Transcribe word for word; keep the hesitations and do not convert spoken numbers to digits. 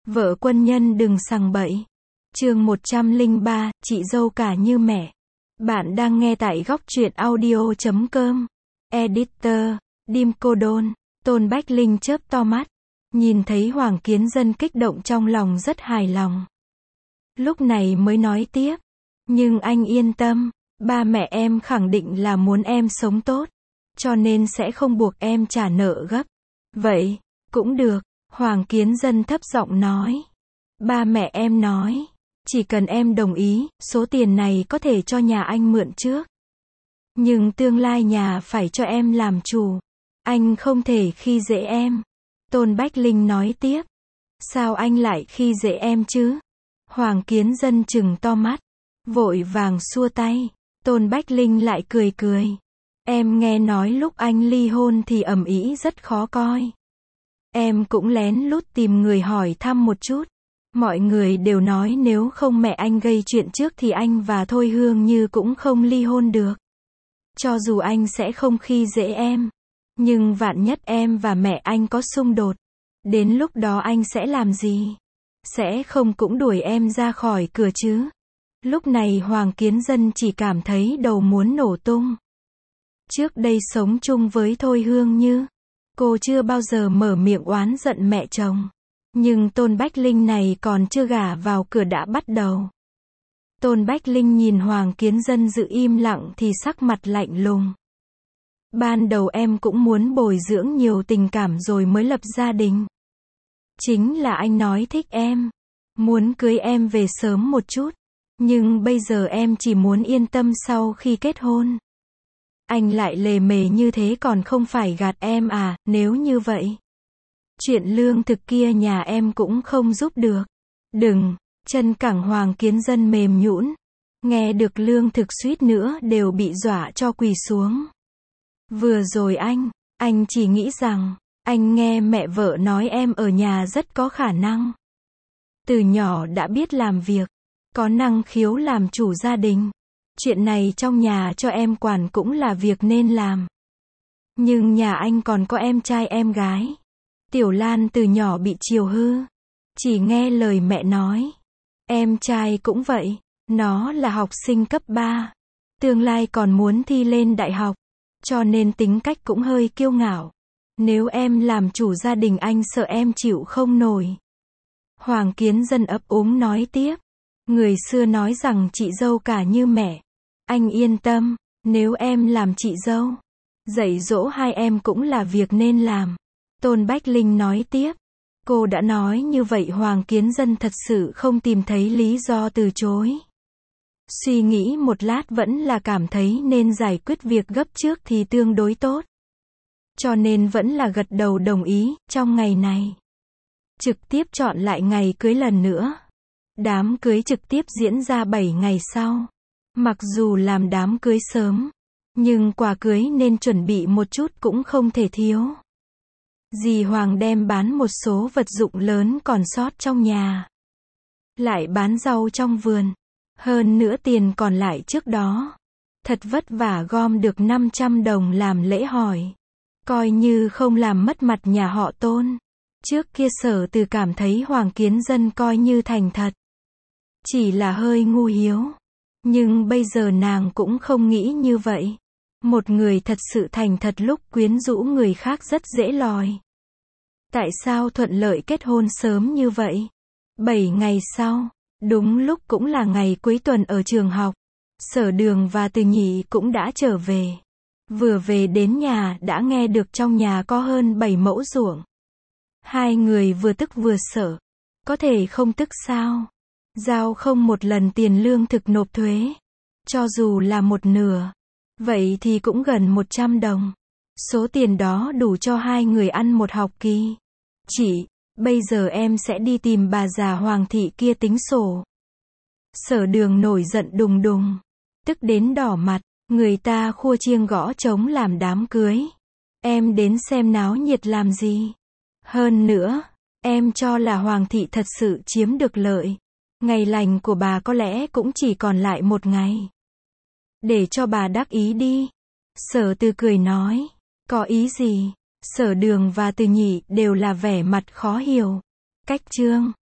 Vợ quân nhân đừng sằng bậy. Chương một trăm lẻ ba, chị dâu cả như mẹ. Bạn đang nghe tại góc truyện audio chấm com. Editor, Dim Cô Đôn. Tôn Bách Linh chớp to mắt. Nhìn thấy Hoàng Kiến Dân kích động trong lòng rất hài lòng. Lúc này mới nói tiếp. Nhưng anh yên tâm, ba mẹ em khẳng định là muốn em sống tốt. Cho nên sẽ không buộc em trả nợ gấp. Vậy, cũng được, Hoàng Kiến Dân thấp giọng nói. Ba mẹ em nói, chỉ cần em đồng ý, số tiền này có thể cho nhà anh mượn trước. Nhưng tương lai nhà phải cho em làm chủ. Anh không thể khi dễ em. Tôn Bách Linh nói tiếp. Sao anh lại khi dễ em chứ? Hoàng Kiến Dân trừng to mắt. Vội vàng xua tay. Tôn Bách Linh lại cười cười. Em nghe nói lúc anh ly hôn thì ầm ĩ rất khó coi. Em cũng lén lút tìm người hỏi thăm một chút. Mọi người đều nói nếu không mẹ anh gây chuyện trước thì anh và Thôi Hương Như cũng không ly hôn được. Cho dù anh sẽ không khi dễ em. Nhưng vạn nhất em và mẹ anh có xung đột. Đến lúc đó anh sẽ làm gì? Sẽ không cũng đuổi em ra khỏi cửa chứ? Lúc này Hoàng Kiến Dân chỉ cảm thấy đầu muốn nổ tung. Trước đây sống chung với Thôi Hương Như, cô chưa bao giờ mở miệng oán giận mẹ chồng. Nhưng Tôn Bách Linh này còn chưa gả vào cửa đã bắt đầu. Tôn Bách Linh nhìn Hoàng Kiến Dân giữ im lặng thì sắc mặt lạnh lùng. Ban đầu em cũng muốn bồi dưỡng nhiều tình cảm rồi mới lập gia đình. Chính là anh nói thích em, muốn cưới em về sớm một chút. Nhưng bây giờ em chỉ muốn yên tâm sau khi kết hôn. Anh lại lề mề như thế còn không phải gạt em à? Nếu như vậy, chuyện lương thực kia nhà em cũng không giúp được. Đừng, chân cẳng Hoàng Kiến Dân mềm nhũn. Nghe được lương thực suýt nữa đều bị dọa cho quỳ xuống. Vừa rồi anh, anh chỉ nghĩ rằng, anh nghe mẹ vợ nói em ở nhà rất có khả năng. Từ nhỏ đã biết làm việc, có năng khiếu làm chủ gia đình. Chuyện này trong nhà cho em quản cũng là việc nên làm. Nhưng nhà anh còn có em trai em gái. Tiểu Lan từ nhỏ bị chiều hư. Chỉ nghe lời mẹ nói. Em trai cũng vậy. Nó là học sinh cấp ba. Tương lai còn muốn thi lên đại học. Cho nên tính cách cũng hơi kiêu ngạo. Nếu em làm chủ gia đình anh sợ em chịu không nổi. Hoàng Kiến Dân ấp úng nói tiếp. Người xưa nói rằng chị dâu cả như mẹ. Anh yên tâm, nếu em làm chị dâu, dạy dỗ hai em cũng là việc nên làm. Tôn Bách Linh nói tiếp. Cô đã nói như vậy Hoàng Kiến Dân thật sự không tìm thấy lý do từ chối. Suy nghĩ một lát vẫn là cảm thấy nên giải quyết việc gấp trước thì tương đối tốt. Cho nên vẫn là gật đầu đồng ý, trong ngày này. Trực tiếp chọn lại ngày cưới lần nữa. Đám cưới trực tiếp diễn ra bảy ngày sau. Mặc dù làm đám cưới sớm, nhưng quà cưới nên chuẩn bị một chút cũng không thể thiếu. Dì Hoàng đem bán một số vật dụng lớn còn sót trong nhà. Lại bán rau trong vườn. Hơn nữa tiền còn lại trước đó. Thật vất vả gom được năm trăm đồng làm lễ hỏi. Coi như không làm mất mặt nhà họ Tôn. Trước kia Sở Từ cảm thấy Hoàng Kiến Dân coi như thành thật. Chỉ là hơi ngu hiếu. Nhưng bây giờ nàng cũng không nghĩ như vậy. Một người thật sự thành thật lúc quyến rũ người khác rất dễ lòi. Tại sao thuận lợi kết hôn sớm như vậy? Bảy ngày sau, đúng lúc cũng là ngày cuối tuần ở trường học. Sở Đường và Từ Nhị cũng đã trở về. Vừa về đến nhà đã nghe được trong nhà có hơn bảy mẫu ruộng. Hai người vừa tức vừa sợ. Có thể không tức sao? Giao không một lần tiền lương thực nộp thuế. Cho dù là một nửa. Vậy thì cũng gần một trăm đồng. Số tiền đó đủ cho hai người ăn một học kỳ. Chị, bây giờ em sẽ đi tìm bà già Hoàng thị kia tính sổ. Sở Đường nổi giận đùng đùng. Tức đến đỏ mặt. Người ta khua chiêng gõ trống làm đám cưới. Em đến xem náo nhiệt làm gì? Hơn nữa, em cho là Hoàng thị thật sự chiếm được lợi. Ngày lành của bà có lẽ cũng chỉ còn lại một ngày. Để cho bà đắc ý đi. Sở Từ cười nói. Có ý gì? Sở Đường và Từ Nhị đều là vẻ mặt khó hiểu. Cách chương.